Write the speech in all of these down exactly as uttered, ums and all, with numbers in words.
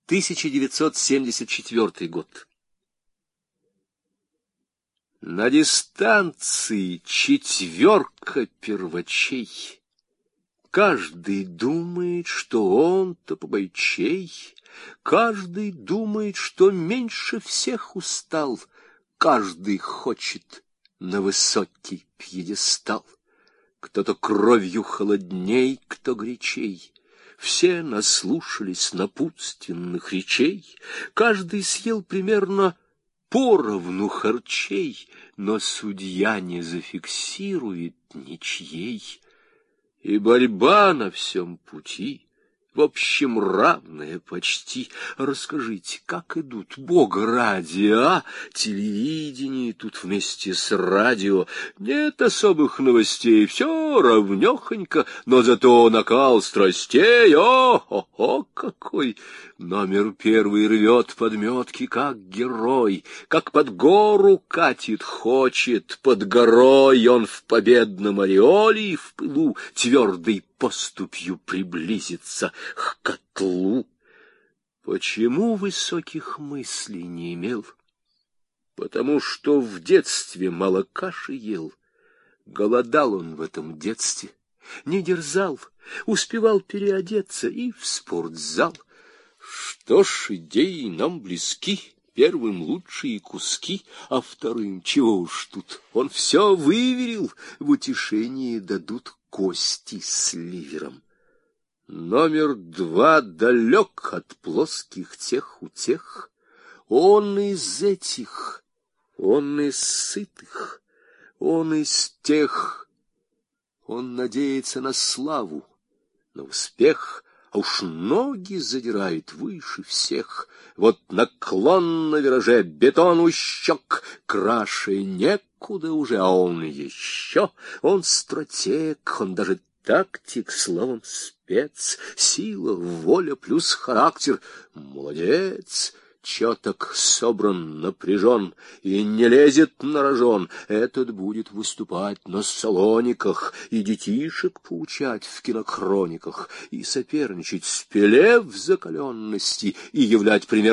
тысяча девятьсот семьдесят четвёртый год. На дистанции четверка первачей. Каждый думает, что он-то побойчей, каждый думает, что меньше всех устал, каждый хочет на высокий пьедестал. Кто-то кровью холодней, кто горячей. Все наслушались напутственных речей, каждый съел примерно поровну харчей, но судья не зафиксирует ничьей. И борьба на всем пути, в общем, равная почти. Расскажите, как идут, Бога ради, а? Телевидение тут вместе с радио. Нет особых новостей, все равнёхонько, но зато накал страстей. О-хо-хо, какой! Номер первый рвет подметки, как герой, как под гору катит, хочет, под горой он в победном ореоле и в пылу твердой поступью приблизиться к котлу. Почему высоких мыслей не имел? Потому что в детстве мало каши ел. Голодал он в этом детстве, не дерзал, успевал переодеться и в спортзал. Что ж, идеи нам близки, первым лучшие куски, а вторым чего уж тут. Он все выверил, в утешение дадут кости с ливером. Номер два далек от плоских тех утех. Он из этих, он из сытых, он из тех. Он надеется на славу, на успех, а уж ноги задирает выше всех. Вот наклон на вираже, бетон у щек, краше некуда уже, а он еще. Он стратег, он даже тактик, словом, спец. Сила, воля плюс характер. Молодец! Чёток, собран, напряжен и не лезет на рожон. Этот будет выступать на салониках и детишек поучать в кинохрониках, и соперничать с Пеле в закаленности, и являть пример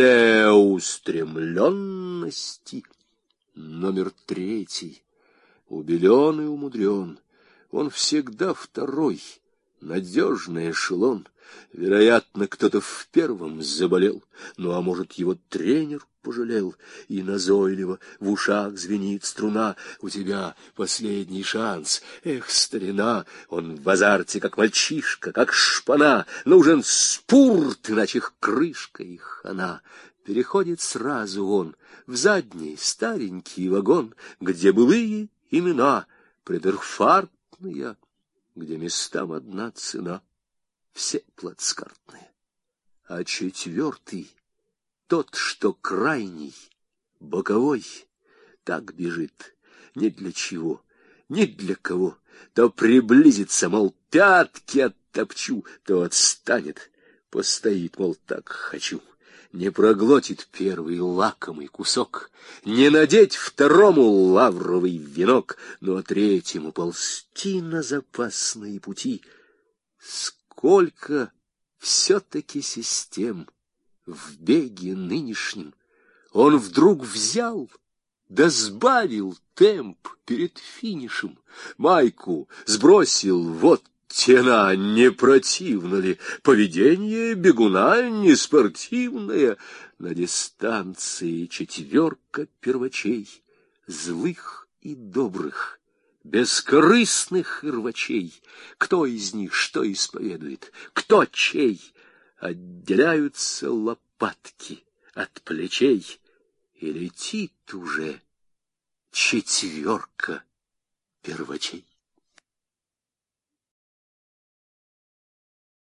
целеустремленности. Номер третий, убелен и умудрен, он всегда второй, надежный эшелон. Вероятно, кто-то в первом заболел, ну, а может, его тренер пожалел, и назойливо в ушах звенит струна. У тебя последний шанс, эх, старина, он в азарте, как мальчишка, как шпана, нужен спурт, иначе крышка и хана. Переходит сразу он в задний старенький вагон, где былые имена предерфартные, где местам одна цена. Все плацкартные. А четвертый, тот, что крайний, боковой, так бежит, ни для чего, ни для кого. То приблизится, мол, пятки оттопчу, то отстанет, постоит, мол, так хочу. Не проглотит первый лакомый кусок, не надеть второму лавровый венок, но третьему ползти на запасные пути. Сколько все-таки систем в беге нынешнем! Он вдруг взял, да сбавил темп перед финишем, майку сбросил, вот тена, не противно ли? Поведение бегуна не спортивное. На дистанции четверка первачей, злых и добрых, бескорыстных и рвачей. Кто из них что исповедует, кто чей? Отделяются лопатки от плечей, и летит уже четверка первачей.